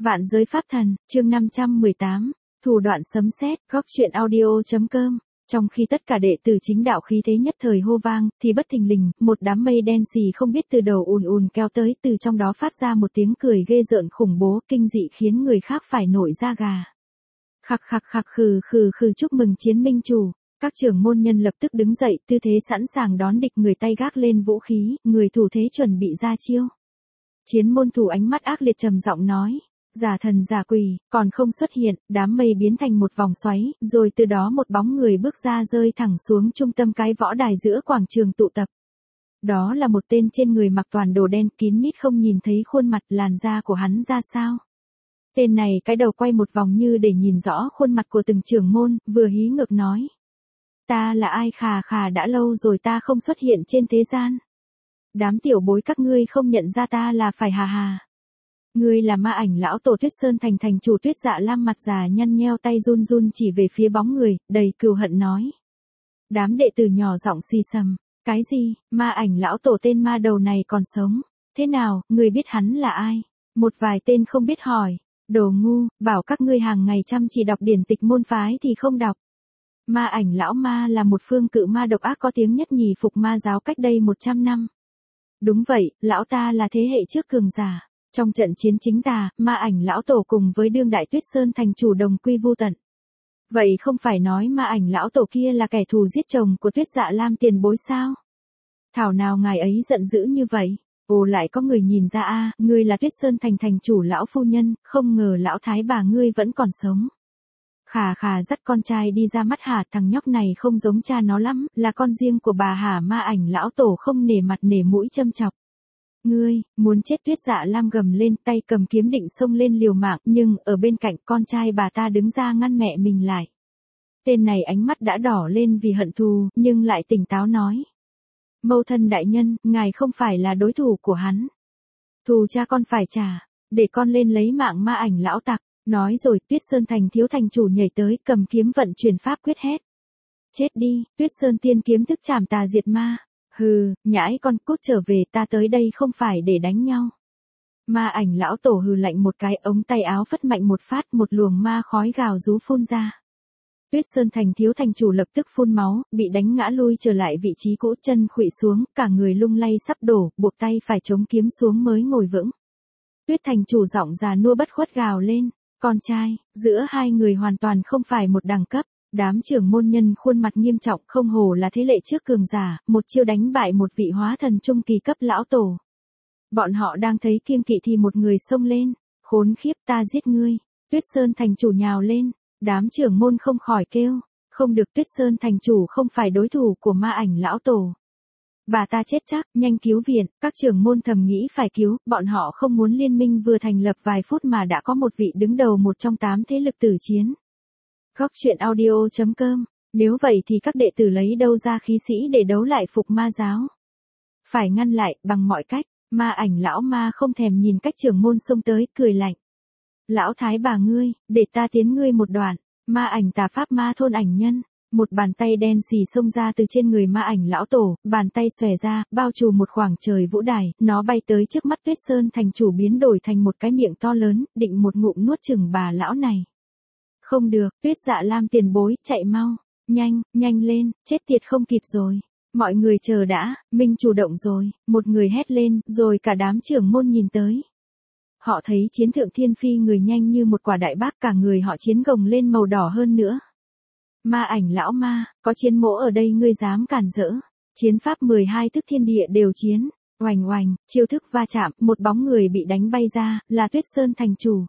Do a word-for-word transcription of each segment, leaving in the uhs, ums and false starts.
Vạn giới pháp thần, chương năm trăm mười tám, thủ đoạn sấm sét, góc truyện audio.com. Trong khi tất cả đệ tử chính đạo khí thế nhất thời hô vang, thì bất thình lình, một đám mây đen xì không biết từ đầu ùn ùn kéo tới, từ trong đó phát ra một tiếng cười ghê rợn khủng bố, kinh dị khiến người khác phải nổi da gà. Khặc khặc khặc khừ khừ khừ chúc mừng chiến minh chủ. Các trưởng môn nhân lập tức đứng dậy, tư thế sẵn sàng đón địch, người tay gác lên vũ khí, người thủ thế chuẩn bị ra chiêu. Chiến môn thủ ánh mắt ác liệt trầm giọng nói. Giả thần giả quỷ, còn không xuất hiện, đám mây biến thành một vòng xoáy, rồi từ đó một bóng người bước ra rơi thẳng xuống trung tâm cái võ đài giữa quảng trường tụ tập. Đó là một tên trên người mặc toàn đồ đen kín mít, không nhìn thấy khuôn mặt, làn da của hắn ra sao. Tên này cái đầu quay một vòng như để nhìn rõ khuôn mặt của từng trưởng môn, vừa hí ngược nói. Ta là ai? Khà khà, đã lâu rồi ta không xuất hiện trên thế gian. Đám tiểu bối các ngươi không nhận ra ta là phải hà hà. Ngươi là Ma Ảnh lão tổ Tuyết Sơn thành thành chủ Tuyết Dạ Lam, mặt già nhăn nheo, tay run run chỉ về phía bóng người, đầy cừu hận nói. Đám đệ tử nhỏ giọng xì xầm, cái gì, Ma Ảnh lão tổ tên ma đầu này còn sống, thế nào, ngươi biết hắn là ai? Một vài tên không biết hỏi, đồ ngu, bảo các ngươi hàng ngày chăm chỉ đọc điển tịch môn phái thì không đọc. Ma Ảnh lão ma là một phương cự ma độc ác có tiếng nhất nhì phục ma giáo cách đây một trăm năm. Đúng vậy, lão ta là thế hệ trước cường giả. Trong trận chiến chính tà, Ma Ảnh lão tổ cùng với đương đại Tuyết Sơn thành chủ đồng quy vu tận. Vậy không phải nói Ma Ảnh lão tổ kia là kẻ thù giết chồng của Tuyết Dạ Lam tiền bối sao? Thảo nào ngài ấy giận dữ như vậy? Ồ, lại có người nhìn ra a, à, ngươi là Tuyết Sơn thành thành chủ lão phu nhân, không ngờ lão thái bà ngươi vẫn còn sống. Khà khà dắt con trai đi ra mắt hả, thằng nhóc này không giống cha nó lắm, là con riêng của bà hả? Ma Ảnh lão tổ không nể mặt nể mũi châm chọc. Ngươi, muốn chết? Tuyết Dạ Lam gầm lên, tay cầm kiếm định xông lên liều mạng, nhưng ở bên cạnh con trai bà ta đứng ra ngăn mẹ mình lại. Tên này ánh mắt đã đỏ lên vì hận thù, nhưng lại tỉnh táo nói. Mâu thân đại nhân, ngài không phải là đối thủ của hắn. Thù cha con phải trả, để con lên lấy mạng Ma Ảnh lão tặc. Nói rồi Tuyết Sơn thành thiếu thành chủ nhảy tới, cầm kiếm vận chuyển pháp quyết hét. Chết đi, Tuyết Sơn tiên kiếm thức trảm tà diệt ma. Hừ, nhãi con, cút trở về, ta tới đây không phải để đánh nhau. Ma Ảnh lão tổ hừ lạnh một cái, ống tay áo phất mạnh một phát, một luồng ma khói gào rú phun ra. Tuyết Sơn thành thiếu thành chủ lập tức phun máu, bị đánh ngã lui trở lại vị trí cũ, chân khuỵu xuống, cả người lung lay sắp đổ, buộc tay phải chống kiếm xuống mới ngồi vững. Tuyết thành chủ giọng già nua bất khuất gào lên, con trai, giữa hai người hoàn toàn không phải một đẳng cấp. Đám trưởng môn nhân khuôn mặt nghiêm trọng, không hổ là thế lệ trước cường giả, một chiêu đánh bại một vị hóa thần trung kỳ cấp lão tổ. Bọn họ đang thấy kiêng kỵ thì một người xông lên, khốn khiếp, ta giết ngươi. Tuyết Sơn thành chủ nhào lên, đám trưởng môn không khỏi kêu, không được, Tuyết Sơn thành chủ không phải đối thủ của Ma Ảnh lão tổ. Bà ta chết chắc, nhanh cứu viện. Các trưởng môn thầm nghĩ phải cứu, bọn họ không muốn liên minh vừa thành lập vài phút mà đã có một vị đứng đầu một trong tám thế lực tử chiến. Góc truyện audio.com. Nếu vậy thì các đệ tử lấy đâu ra khí sĩ để đấu lại phục ma giáo? Phải ngăn lại, bằng mọi cách. Ma Ảnh lão ma không thèm nhìn cách trưởng môn xông tới, cười lạnh. Lão thái bà ngươi, để ta tiến ngươi một đoạn. Ma Ảnh tà pháp ma thôn ảnh nhân. Một bàn tay đen xì xông ra từ trên người Ma Ảnh lão tổ, bàn tay xòe ra, bao trùm một khoảng trời vũ đài, nó bay tới trước mắt Tuyết Sơn thành chủ, biến đổi thành một cái miệng to lớn, định một ngụm nuốt chửng bà lão này. Không được, Tuyết Dạ Lam tiền bối, chạy mau, nhanh, nhanh lên, chết tiệt không kịp rồi. Mọi người chờ đã, Minh chủ động rồi, một người hét lên, rồi cả đám trưởng môn nhìn tới. Họ thấy chiến thượng thiên phi người nhanh như một quả đại bác, cả người họ chiến gồng lên màu đỏ hơn nữa. Ma Ảnh lão ma, có chiến mỗ ở đây ngươi dám cản rỡ. Chiến pháp mười hai thức thiên địa đều chiến, oành oành, chiêu thức va chạm, một bóng người bị đánh bay ra, là Tuyết Sơn thành chủ.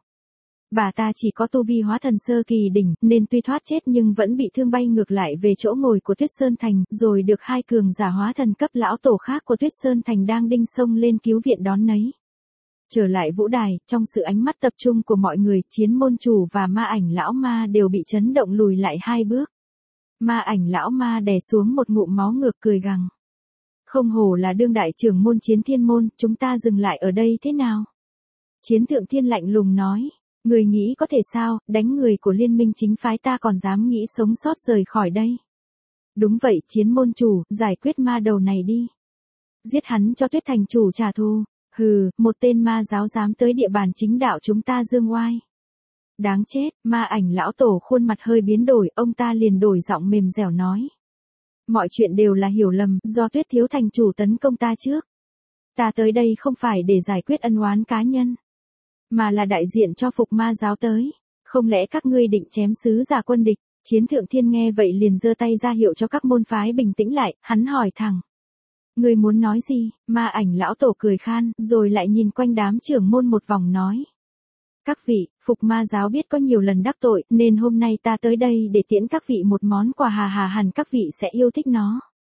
Bà ta chỉ có tu vi hóa thần sơ kỳ đỉnh, nên tuy thoát chết nhưng vẫn bị thương, bay ngược lại về chỗ ngồi của Tuyết Sơn thành, rồi được hai cường giả hóa thần cấp lão tổ khác của Tuyết Sơn thành đang đinh xông lên cứu viện đón nấy. Trở lại vũ đài, trong sự ánh mắt tập trung của mọi người, chiến môn chủ và Ma Ảnh lão ma đều bị chấn động lùi lại hai bước. Ma Ảnh lão ma đè xuống một ngụm máu ngược, cười gằn. Không hổ là đương đại trưởng môn Chiến Thiên môn, chúng ta dừng lại ở đây thế nào? Chiến Thượng Thiên lạnh lùng nói. Người nghĩ có thể sao, đánh người của liên minh chính phái ta còn dám nghĩ sống sót rời khỏi đây. Đúng vậy, chiến môn chủ, giải quyết ma đầu này đi. Giết hắn cho Tuyết thành chủ trả thù. Hừ, một tên ma giáo dám tới địa bàn chính đạo chúng ta dương oai. Đáng chết, ma ảnh lão tổ khuôn mặt hơi biến đổi, ông ta liền đổi giọng mềm dẻo nói. Mọi chuyện đều là hiểu lầm, do Tuyết Thiếu thành chủ tấn công ta trước. Ta tới đây không phải để giải quyết ân oán cá nhân, mà là đại diện cho Phục Ma giáo tới. Không lẽ các ngươi định chém sứ giả quân địch? Chiến Thượng Thiên nghe vậy liền giơ tay ra hiệu cho các môn phái bình tĩnh lại, hắn hỏi thẳng. Ngươi muốn nói gì? Ma ảnh lão tổ cười khan, rồi lại nhìn quanh đám trưởng môn một vòng nói. Các vị, Phục Ma giáo biết có nhiều lần đắc tội, nên hôm nay ta tới đây để tiễn các vị một món quà, hà hà hẳn các vị sẽ yêu thích nó.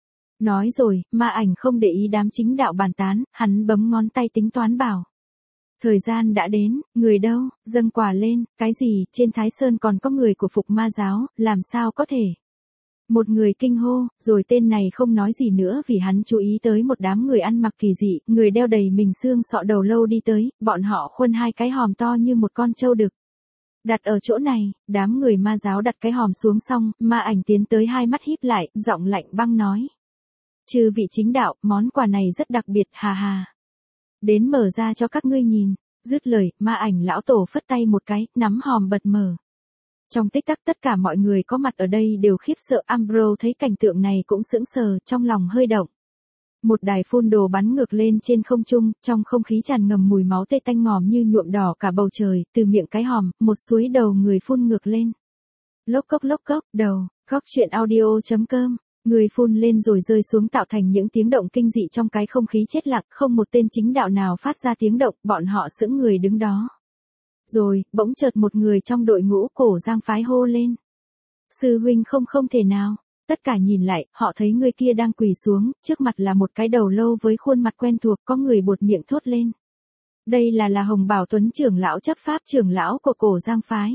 Nói rồi, ma ảnh không để ý đám chính đạo bàn tán, hắn bấm ngón tay tính toán bảo. Thời gian đã đến, người đâu, dâng quà lên, cái gì, trên Thái Sơn còn có người của Phục Ma giáo, làm sao có thể. Một người kinh hô, rồi tên này không nói gì nữa vì hắn chú ý tới một đám người ăn mặc kỳ dị, người đeo đầy mình xương sọ đầu lâu đi tới, bọn họ khuân hai cái hòm to như một con trâu đực. Đặt ở chỗ này, đám người ma giáo đặt cái hòm xuống xong, ma ảnh tiến tới hai mắt híp lại, giọng lạnh băng nói. Chư vị chính đạo, món quà này rất đặc biệt, hà hà. Đến mở ra cho các ngươi nhìn. Dứt lời, ma ảnh lão tổ phất tay một cái, nắm hòm bật mở. Trong tích tắc tất cả mọi người có mặt ở đây đều khiếp sợ. Ambrose thấy cảnh tượng này cũng sững sờ, trong lòng hơi động. Một đài phun đồ bắn ngược lên trên không trung, trong không khí tràn ngầm mùi máu tê tanh ngòm như nhuộm đỏ cả bầu trời, từ miệng cái hòm, một suối đầu người phun ngược lên. Lốc cốc lốc cốc, đầu, góc truyện audio chấm com. Người phun lên rồi rơi xuống tạo thành những tiếng động kinh dị trong cái không khí chết lặng, không một tên chính đạo nào phát ra tiếng động, bọn họ sững người đứng đó. Rồi, bỗng chợt một người trong đội ngũ Cổ Giang phái hô lên. Sư huynh không không thể nào. Tất cả nhìn lại, họ thấy người kia đang quỳ xuống, trước mặt là một cái đầu lâu với khuôn mặt quen thuộc, có người buột miệng thốt lên. Đây là là Hồng Bảo Tuấn trưởng lão chấp pháp trưởng lão của Cổ Giang phái.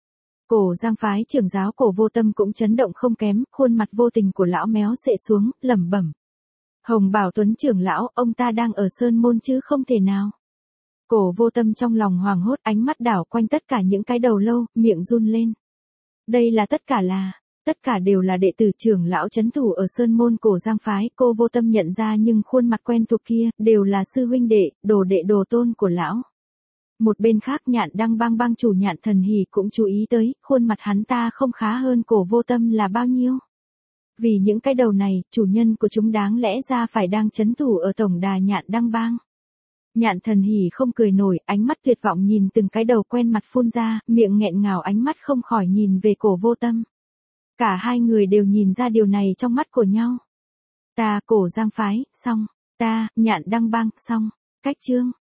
Cổ Giang phái trưởng giáo Cổ Vô Tâm cũng chấn động không kém, khuôn mặt vô tình của lão méo xệ xuống, lẩm bẩm. Hồng Bảo Tuấn trưởng lão, ông ta đang ở Sơn Môn chứ không thể nào. Cổ Vô Tâm trong lòng hoảng hốt, ánh mắt đảo quanh tất cả những cái đầu lâu, miệng run lên. Đây là tất cả là, tất cả đều là đệ tử trưởng lão trấn thủ ở Sơn Môn Cổ Giang phái, cô Vô Tâm nhận ra nhưng khuôn mặt quen thuộc kia, đều là sư huynh đệ, đồ đệ đồ tôn của lão. Một bên khác Nhạn Đăng Bang bang chủ Nhạn Thần Hỉ cũng chú ý tới, khuôn mặt hắn ta không khá hơn Cổ Vô Tâm là bao nhiêu. Vì những cái đầu này, chủ nhân của chúng đáng lẽ ra phải đang trấn thủ ở tổng đà Nhạn Đăng Bang. Nhạn Thần Hỉ không cười nổi, ánh mắt tuyệt vọng nhìn từng cái đầu quen mặt phun ra, miệng nghẹn ngào ánh mắt không khỏi nhìn về Cổ Vô Tâm. Cả hai người đều nhìn ra điều này trong mắt của nhau. Ta Cổ Giang phái, xong. Ta, Nhạn Đăng Bang, xong. Cách chương.